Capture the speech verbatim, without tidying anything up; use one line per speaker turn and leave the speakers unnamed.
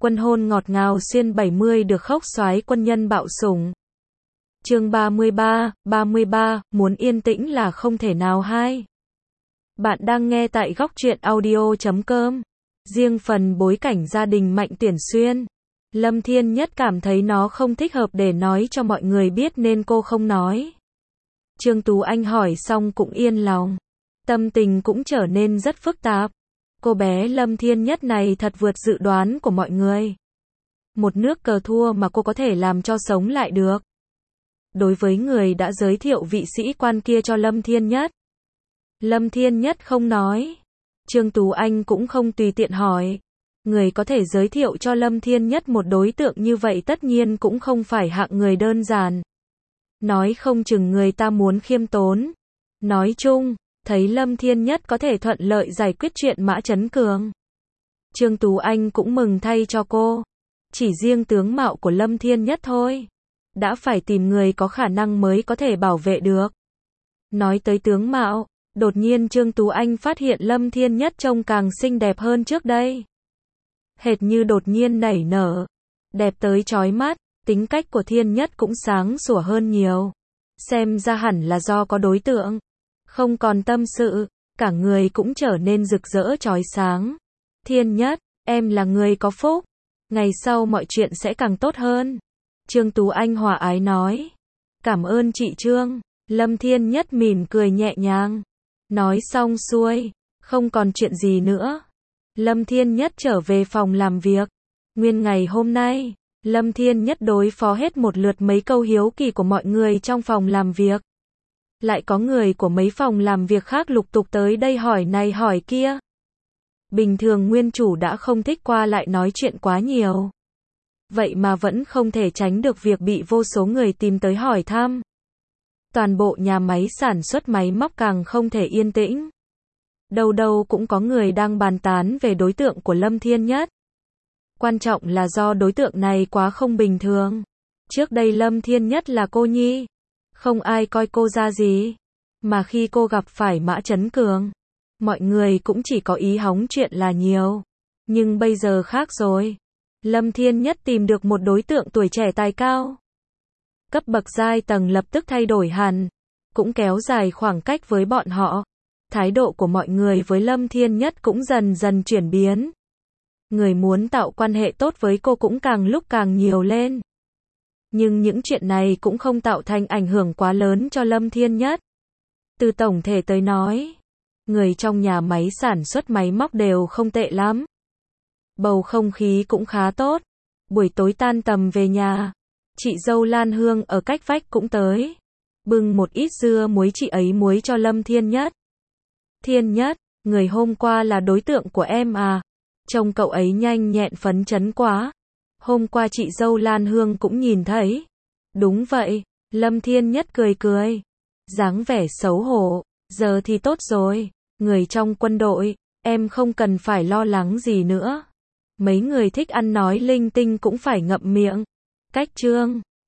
Quân hôn ngọt ngào xuyên bảy mươi được khóc soái quân nhân bạo sủng. Chương ba mươi ba, ba mươi ba, muốn yên tĩnh là không thể nào hai. Bạn đang nghe tại góc truyện audio chấm com. Riêng phần bối cảnh gia đình Mạnh Tuyển Xuyên, Lâm Thiên Nhất cảm thấy nó không thích hợp để nói cho mọi người biết nên cô không nói. Trương Tú Anh hỏi xong cũng yên lòng. Tâm tình cũng trở nên rất phức tạp. Cô bé Lâm Thiên Nhất này thật vượt dự đoán của mọi người. Một nước cờ thua mà cô có thể làm cho sống lại được. Đối với người đã giới thiệu vị sĩ quan kia cho Lâm Thiên Nhất, Lâm Thiên Nhất không nói. Trương Tú Anh cũng không tùy tiện hỏi. Người có thể giới thiệu cho Lâm Thiên Nhất một đối tượng như vậy tất nhiên cũng không phải hạng người đơn giản. Nói không chừng người ta muốn khiêm tốn. Nói chung, thấy Lâm Thiên Nhất có thể thuận lợi giải quyết chuyện Mã Chấn Cường, Trương Tú Anh cũng mừng thay cho cô. Chỉ riêng tướng mạo của Lâm Thiên Nhất thôi, đã phải tìm người có khả năng mới có thể bảo vệ được. Nói tới tướng mạo, đột nhiên Trương Tú Anh phát hiện Lâm Thiên Nhất trông càng xinh đẹp hơn trước đây. Hệt như đột nhiên nảy nở, đẹp tới chói mắt, tính cách của Thiên Nhất cũng sáng sủa hơn nhiều. Xem ra hẳn là do có đối tượng, không còn tâm sự, cả người cũng trở nên rực rỡ chói sáng. Thiên Nhất, em là người có phúc, ngày sau mọi chuyện sẽ càng tốt hơn. Trương Tú Anh hòa ái nói. Cảm ơn chị Trương. Lâm Thiên Nhất mỉm cười nhẹ nhàng. Nói xong xuôi, không còn chuyện gì nữa. Lâm Thiên Nhất trở về phòng làm việc. Nguyên ngày hôm nay, Lâm Thiên Nhất đối phó hết một lượt mấy câu hiếu kỳ của mọi người trong phòng làm việc. Lại có người của mấy phòng làm việc khác lục tục tới đây hỏi này hỏi kia. Bình thường nguyên chủ đã không thích qua lại nói chuyện quá nhiều. Vậy mà vẫn không thể tránh được việc bị vô số người tìm tới hỏi thăm. Toàn bộ nhà máy sản xuất máy móc càng không thể yên tĩnh. Đâu đâu cũng có người đang bàn tán về đối tượng của Lâm Thiên Nhất. Quan trọng là do đối tượng này quá không bình thường. Trước đây Lâm Thiên Nhất là cô nhi, không ai coi cô ra gì. Mà khi cô gặp phải Mã Chấn Cường, mọi người cũng chỉ có ý hóng chuyện là nhiều. Nhưng bây giờ khác rồi. Lâm Thiên Nhất tìm được một đối tượng tuổi trẻ tài cao. Cấp bậc giai tầng lập tức thay đổi hẳn, cũng kéo dài khoảng cách với bọn họ. Thái độ của mọi người với Lâm Thiên Nhất cũng dần dần chuyển biến. Người muốn tạo quan hệ tốt với cô cũng càng lúc càng nhiều lên. Nhưng những chuyện này cũng không tạo thành ảnh hưởng quá lớn cho Lâm Thiên Nhất. Từ tổng thể tới nói, người trong nhà máy sản xuất máy móc đều không tệ lắm. Bầu không khí cũng khá tốt. Buổi tối tan tầm về nhà, chị dâu Lan Hương ở cách vách cũng tới. Bưng một ít dưa muối chị ấy muối cho Lâm Thiên Nhất. Thiên Nhất, người hôm qua là đối tượng của em à? Trông cậu ấy nhanh nhẹn phấn chấn quá. Hôm qua chị dâu Lan Hương cũng nhìn thấy. Đúng vậy, Lâm Thiên Nhất cười cười. Dáng vẻ xấu hổ, giờ thì tốt rồi. Người trong quân đội, em không cần phải lo lắng gì nữa. Mấy người thích ăn nói linh tinh cũng phải ngậm miệng. Cách Trương